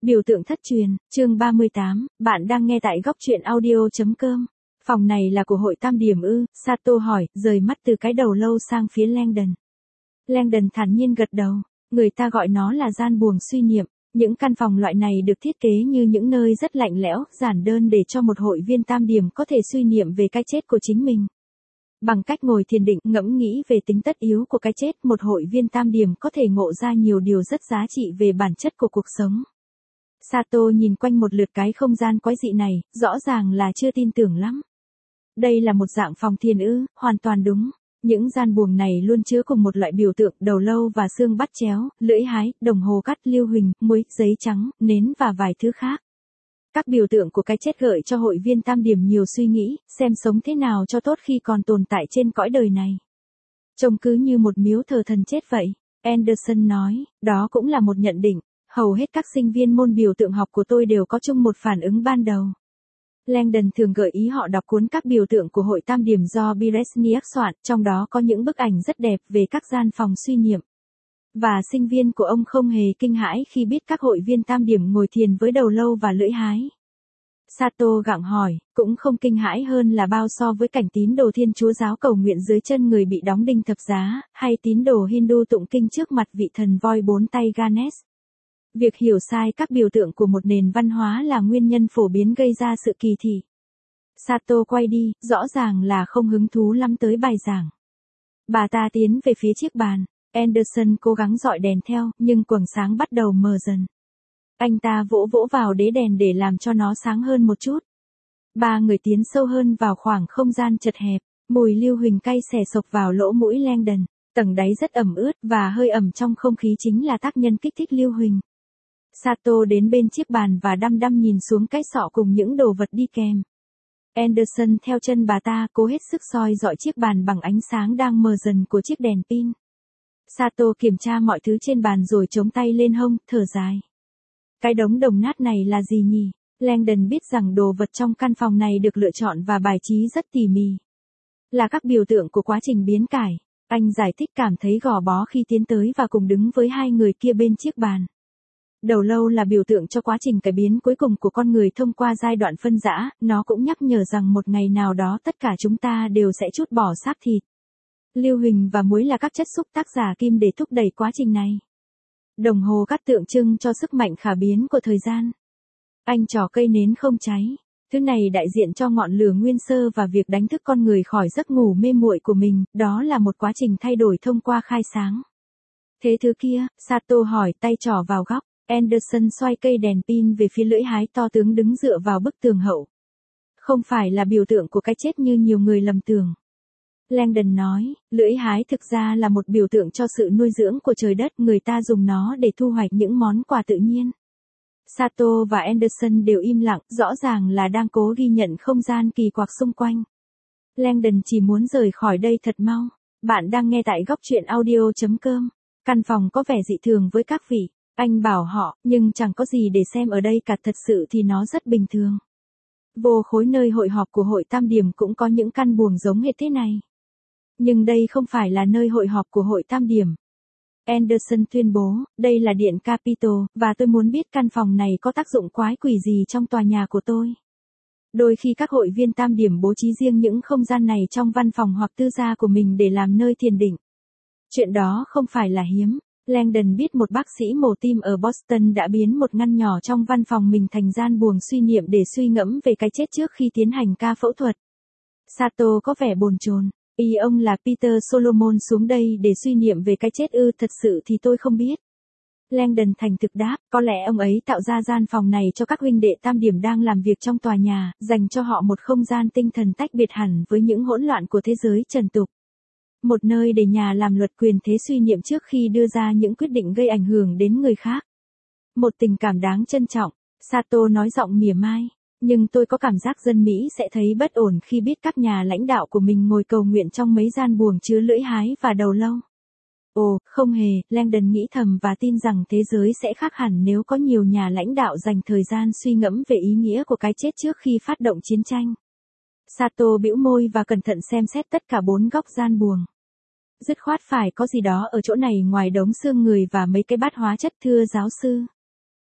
Biểu tượng thất truyền, chương 38, bạn đang nghe tại góc truyện audio.com. Phòng này là của hội Tam Điểm ư? Sato hỏi, rời mắt từ cái đầu lâu sang phía Langdon. Langdon thản nhiên gật đầu, người ta gọi nó là gian buồng suy niệm. Những căn phòng loại này được thiết kế như những nơi rất lạnh lẽo, giản đơn để cho một hội viên Tam Điểm có thể suy niệm về cái chết của chính mình. Bằng cách ngồi thiền định ngẫm nghĩ về tính tất yếu của cái chết, một hội viên Tam Điểm có thể ngộ ra nhiều điều rất giá trị về bản chất của cuộc sống. Sato nhìn quanh một lượt cái không gian quái dị này, rõ ràng là chưa tin tưởng lắm. Đây là một dạng phòng thiền ư? Hoàn toàn đúng. Những gian buồng này luôn chứa cùng một loại biểu tượng: đầu lâu và xương bắt chéo, lưỡi hái, đồng hồ cắt, lưu huỳnh, muối, giấy trắng, nến và vài thứ khác. Các biểu tượng của cái chết gợi cho hội viên Tam Điểm nhiều suy nghĩ, xem sống thế nào cho tốt khi còn tồn tại trên cõi đời này. Trông cứ như một miếu thờ thần chết vậy, Anderson nói, đó cũng là một nhận định. Hầu hết các sinh viên môn biểu tượng học của tôi đều có chung một phản ứng ban đầu. Langdon thường gợi ý họ đọc cuốn Các biểu tượng của hội Tam Điểm do Biresniak soạn, trong đó có những bức ảnh rất đẹp về các gian phòng suy niệm. Và sinh viên của ông không hề kinh hãi khi biết các hội viên Tam Điểm ngồi thiền với đầu lâu và lưỡi hái. Sato gặng hỏi, cũng không kinh hãi hơn là bao so với cảnh tín đồ Thiên Chúa giáo cầu nguyện dưới chân người bị đóng đinh thập giá, hay tín đồ Hindu tụng kinh trước mặt vị thần voi bốn tay Ganesh. Việc hiểu sai các biểu tượng của một nền văn hóa là nguyên nhân phổ biến gây ra sự kỳ thị. Sato quay đi, rõ ràng là không hứng thú lắm tới bài giảng. Bà ta tiến về phía chiếc bàn. Anderson cố gắng dọi đèn theo, nhưng quầng sáng bắt đầu mờ dần. Anh ta vỗ vỗ vào đế đèn để làm cho nó sáng hơn một chút. Ba người tiến sâu hơn vào khoảng không gian chật hẹp. Mùi lưu huỳnh cay xè xộc vào lỗ mũi Langdon. Tầng đáy rất ẩm ướt và hơi ẩm trong không khí chính là tác nhân kích thích lưu huỳnh. Sato đến bên chiếc bàn và đăm đăm nhìn xuống cái sọ cùng những đồ vật đi kèm. Anderson theo chân bà ta cố hết sức soi dọi chiếc bàn bằng ánh sáng đang mờ dần của chiếc đèn pin. Sato kiểm tra mọi thứ trên bàn rồi chống tay lên hông, thở dài. Cái đống đồng nát này là gì nhỉ? Langdon biết rằng đồ vật trong căn phòng này được lựa chọn và bài trí rất tỉ mỉ. Là các biểu tượng của quá trình biến cải. Anh giải thích cảm thấy gò bó khi tiến tới và cùng đứng với hai người kia bên chiếc bàn. Đầu lâu là biểu tượng cho quá trình cải biến cuối cùng của con người thông qua giai đoạn phân rã, nó cũng nhắc nhở rằng một ngày nào đó tất cả chúng ta đều sẽ trút bỏ xác thịt. Lưu huỳnh và muối là các chất xúc tác giả kim để thúc đẩy quá trình này. Đồng hồ cắt tượng trưng cho sức mạnh khả biến của thời gian. Anh trò cây nến không cháy. Thứ này đại diện cho ngọn lửa nguyên sơ và việc đánh thức con người khỏi giấc ngủ mê muội của mình, đó là một quá trình thay đổi thông qua khai sáng. Thế thứ kia, Sato hỏi, tay trỏ vào góc. Anderson xoay cây đèn pin về phía lưỡi hái to tướng đứng dựa vào bức tường hậu. Không phải là biểu tượng của cái chết như nhiều người lầm tưởng. Langdon nói, lưỡi hái thực ra là một biểu tượng cho sự nuôi dưỡng của trời đất, người ta dùng nó để thu hoạch những món quà tự nhiên. Sato và Anderson đều im lặng, rõ ràng là đang cố ghi nhận không gian kỳ quặc xung quanh. Langdon chỉ muốn rời khỏi đây thật mau. Bạn đang nghe tại góc truyện audio.com. Căn phòng có vẻ dị thường với các vị. Anh bảo họ, nhưng chẳng có gì để xem ở đây cả, thật sự thì nó rất bình thường. Vô khối nơi hội họp của hội Tam Điểm cũng có những căn buồng giống hệt thế này. Nhưng đây không phải là nơi hội họp của hội Tam Điểm. Anderson tuyên bố, đây là điện Capitol, và tôi muốn biết căn phòng này có tác dụng quái quỷ gì trong tòa nhà của tôi. Đôi khi các hội viên Tam Điểm bố trí riêng những không gian này trong văn phòng hoặc tư gia của mình để làm nơi thiền định. Chuyện đó không phải là hiếm. Langdon biết một bác sĩ mổ tim ở Boston đã biến một ngăn nhỏ trong văn phòng mình thành gian buồng suy niệm để suy ngẫm về cái chết trước khi tiến hành ca phẫu thuật. Sato có vẻ bồn chồn. Ý ông là Peter Solomon xuống đây để suy niệm về cái chết ư? Thật sự thì tôi không biết. Langdon thành thực đáp, có lẽ ông ấy tạo ra gian phòng này cho các huynh đệ Tam Điểm đang làm việc trong tòa nhà, dành cho họ một không gian tinh thần tách biệt hẳn với những hỗn loạn của thế giới trần tục. Một nơi để nhà làm luật quyền thế suy niệm trước khi đưa ra những quyết định gây ảnh hưởng đến người khác. Một tình cảm đáng trân trọng, Sato nói giọng mỉa mai. Nhưng tôi có cảm giác dân Mỹ sẽ thấy bất ổn khi biết các nhà lãnh đạo của mình ngồi cầu nguyện trong mấy gian buồng chứa lưỡi hái và đầu lâu. Ồ, không hề, Langdon nghĩ thầm và tin rằng thế giới sẽ khác hẳn nếu có nhiều nhà lãnh đạo dành thời gian suy ngẫm về ý nghĩa của cái chết trước khi phát động chiến tranh. Sato bĩu môi và cẩn thận xem xét tất cả 4 góc gian buồng. Dứt khoát phải có gì đó ở chỗ này ngoài đống xương người và mấy cái bát hóa chất, thưa giáo sư.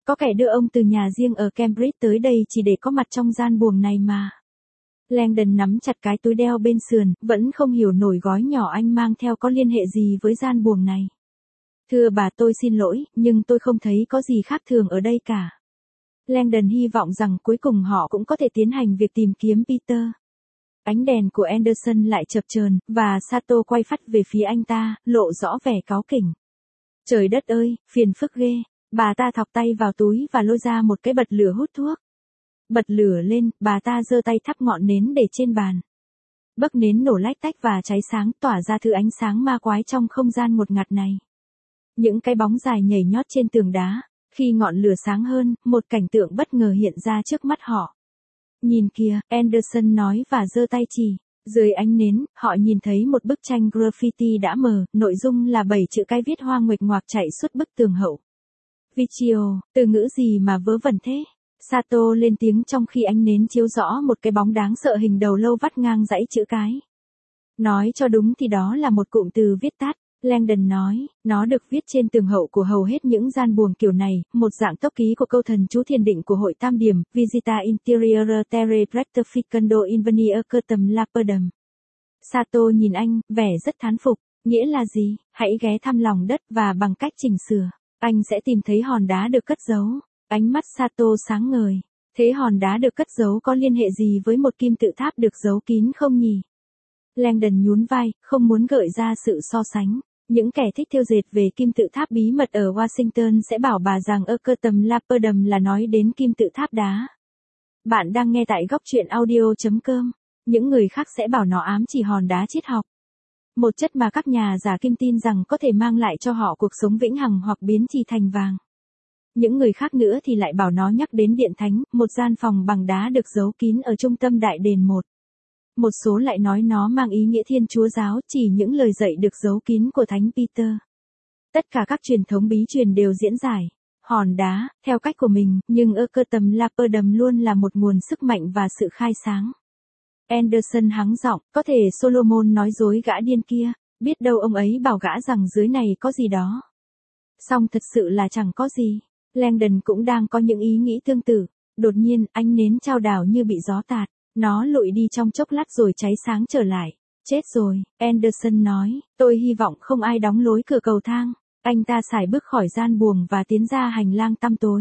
Có kẻ đưa ông từ nhà riêng ở Cambridge tới đây chỉ để có mặt trong gian buồng này mà. Langdon nắm chặt cái túi đeo bên sườn, vẫn không hiểu nổi gói nhỏ anh mang theo có liên hệ gì với gian buồng này. Thưa bà, tôi xin lỗi, nhưng tôi không thấy có gì khác thường ở đây cả. Langdon hy vọng rằng cuối cùng họ cũng có thể tiến hành việc tìm kiếm Peter. Ánh đèn của Anderson lại chập chờn, và Sato quay phắt về phía anh ta, lộ rõ vẻ cáu kỉnh. Trời đất ơi, phiền phức ghê. Bà ta thọc tay vào túi và lôi ra một cái bật lửa hút thuốc. Bật lửa lên, bà ta giơ tay thắp ngọn nến để trên bàn. Bấc nến nổ lách tách và cháy sáng, tỏa ra thứ ánh sáng ma quái trong không gian ngột ngạt này. Những cái bóng dài nhảy nhót trên tường đá. Khi ngọn lửa sáng hơn, một cảnh tượng bất ngờ hiện ra trước mắt họ. Nhìn kìa, Anderson nói và giơ tay chỉ. Dưới ánh nến, họ nhìn thấy một bức tranh graffiti đã mờ, nội dung là 7 chữ cái viết hoa nguệch ngoạc chạy suốt bức tường hậu. Vichio, từ ngữ gì mà vớ vẩn thế? Sato lên tiếng trong khi ánh nến chiếu rõ một cái bóng đáng sợ hình đầu lâu vắt ngang dãy chữ cái. Nói cho đúng thì đó là một cụm từ viết tắt. Langdon nói, nó được viết trên tường hậu của hầu hết những gian buồng kiểu này, một dạng tốc ký của câu thần chú thiền định của hội Tam Điểm, Visita Interior Terre Rectificando Invenier Curtum Lapidum. Sato nhìn anh, vẻ rất thán phục, nghĩa là gì? Hãy ghé thăm lòng đất và bằng cách chỉnh sửa, anh sẽ tìm thấy hòn đá được cất giấu. Ánh mắt Sato sáng ngời. Thế hòn đá được cất giấu có liên hệ gì với một kim tự tháp được giấu kín không nhỉ? Langdon nhún vai, không muốn gợi ra sự so sánh. Những kẻ thích thêu dệt về kim tự tháp bí mật ở Washington sẽ bảo bà rằng Curtum Lapidum là nói đến kim tự tháp đá. Bạn đang nghe tại góc truyện audio.com. Những người khác sẽ bảo nó ám chỉ hòn đá triết học. Một chất mà các nhà giả kim tin rằng có thể mang lại cho họ cuộc sống vĩnh hằng hoặc biến trì thành vàng. Những người khác nữa thì lại bảo nó nhắc đến điện thánh, một gian phòng bằng đá được giấu kín ở trung tâm đại đền một. Một số lại nói nó mang ý nghĩa Thiên Chúa giáo, chỉ những lời dạy được giấu kín của Thánh Peter. Tất cả các truyền thống bí truyền đều diễn giải hòn đá, theo cách của mình, nhưng Curtum Lapidum luôn là một nguồn sức mạnh và sự khai sáng. Anderson hắng giọng, có thể Solomon nói dối gã điên kia, biết đâu ông ấy bảo gã rằng dưới này có gì đó. Song thật sự là chẳng có gì. Langdon cũng đang có những ý nghĩ tương tự. Đột nhiên, ánh nến trao đảo như bị gió tạt. Nó lụi đi trong chốc lát rồi cháy sáng trở lại. Chết rồi, Anderson nói, tôi hy vọng không ai đóng lối cửa cầu thang. Anh ta sải bước khỏi gian buồng và tiến ra hành lang tăm tối.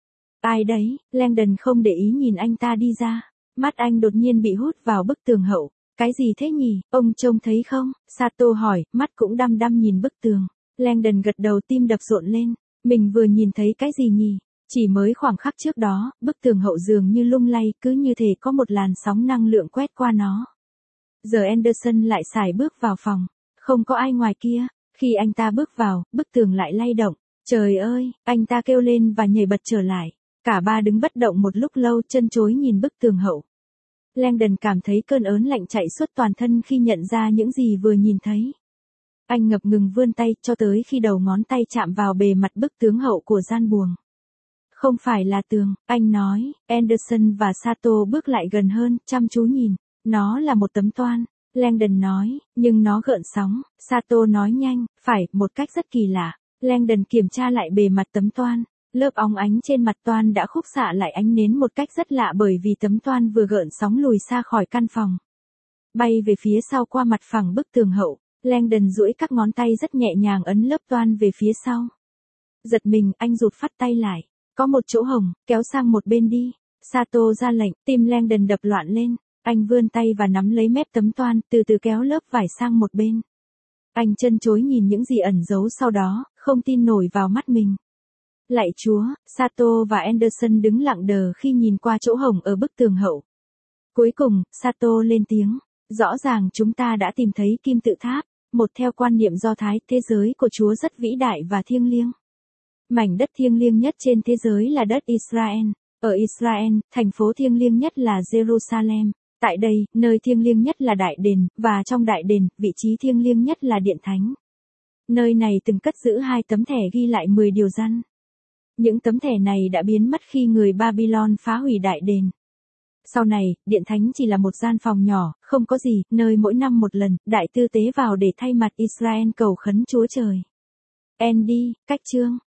Ai đấy? Langdon không để ý nhìn anh ta đi ra. Mắt anh đột nhiên bị hút vào bức tường hậu. Cái gì thế nhỉ, ông trông thấy không? Sato hỏi, mắt cũng đăm đăm nhìn bức tường. Langdon gật đầu, tim đập rộn lên. Mình vừa nhìn thấy cái gì nhỉ? Chỉ mới khoảng khắc trước đó, bức tường hậu dường như lung lay, cứ như thể có một làn sóng năng lượng quét qua nó. Giờ Anderson lại sải bước vào phòng. Không có ai ngoài kia. Khi anh ta bước vào, bức tường lại lay động. Trời ơi, anh ta kêu lên và nhảy bật trở lại. Cả ba đứng bất động một lúc lâu, chân chối nhìn bức tường hậu. Langdon cảm thấy cơn ớn lạnh chạy suốt toàn thân khi nhận ra những gì vừa nhìn thấy. Anh ngập ngừng vươn tay cho tới khi đầu ngón tay chạm vào bề mặt bức tường hậu của gian buồng. Không phải là tường, anh nói. Anderson và Sato bước lại gần hơn, chăm chú nhìn. Nó là một tấm toan. Langdon nói, nhưng nó gợn sóng. Sato nói nhanh, phải, một cách rất kỳ lạ. Langdon kiểm tra lại bề mặt tấm toan. Lớp óng ánh trên mặt toan đã khúc xạ lại ánh nến một cách rất lạ bởi vì tấm toan vừa gợn sóng lùi xa khỏi căn phòng. Bay về phía sau qua mặt phẳng bức tường hậu. Langdon duỗi các ngón tay rất nhẹ nhàng ấn lớp toan về phía sau. Giật mình, anh rụt phắt tay lại. Có một chỗ hồng, kéo sang một bên đi. Sato ra lệnh, tim Langdon đập loạn lên. Anh vươn tay và nắm lấy mép tấm toan, từ từ kéo lớp vải sang một bên. Anh chân chối nhìn những gì ẩn giấu sau đó, không tin nổi vào mắt mình. Lạy Chúa, Sato và Anderson đứng lặng đờ khi nhìn qua chỗ hồng ở bức tường hậu. Cuối cùng, Sato lên tiếng. Rõ ràng chúng ta đã tìm thấy kim tự tháp. Một theo quan niệm Do Thái, thế giới của Chúa rất vĩ đại và thiêng liêng. Mảnh đất thiêng liêng nhất trên thế giới là đất Israel. Ở Israel, thành phố thiêng liêng nhất là Jerusalem. Tại đây, nơi thiêng liêng nhất là Đại Đền, và trong Đại Đền, vị trí thiêng liêng nhất là Điện Thánh. Nơi này từng cất giữ 2 tấm thẻ ghi lại 10 điều răn. Những tấm thẻ này đã biến mất khi người Babylon phá hủy Đại Đền. Sau này, Điện Thánh chỉ là một gian phòng nhỏ, không có gì, nơi mỗi năm một lần, đại tư tế vào để thay mặt Israel cầu khấn Chúa Trời. Andy, cách chương.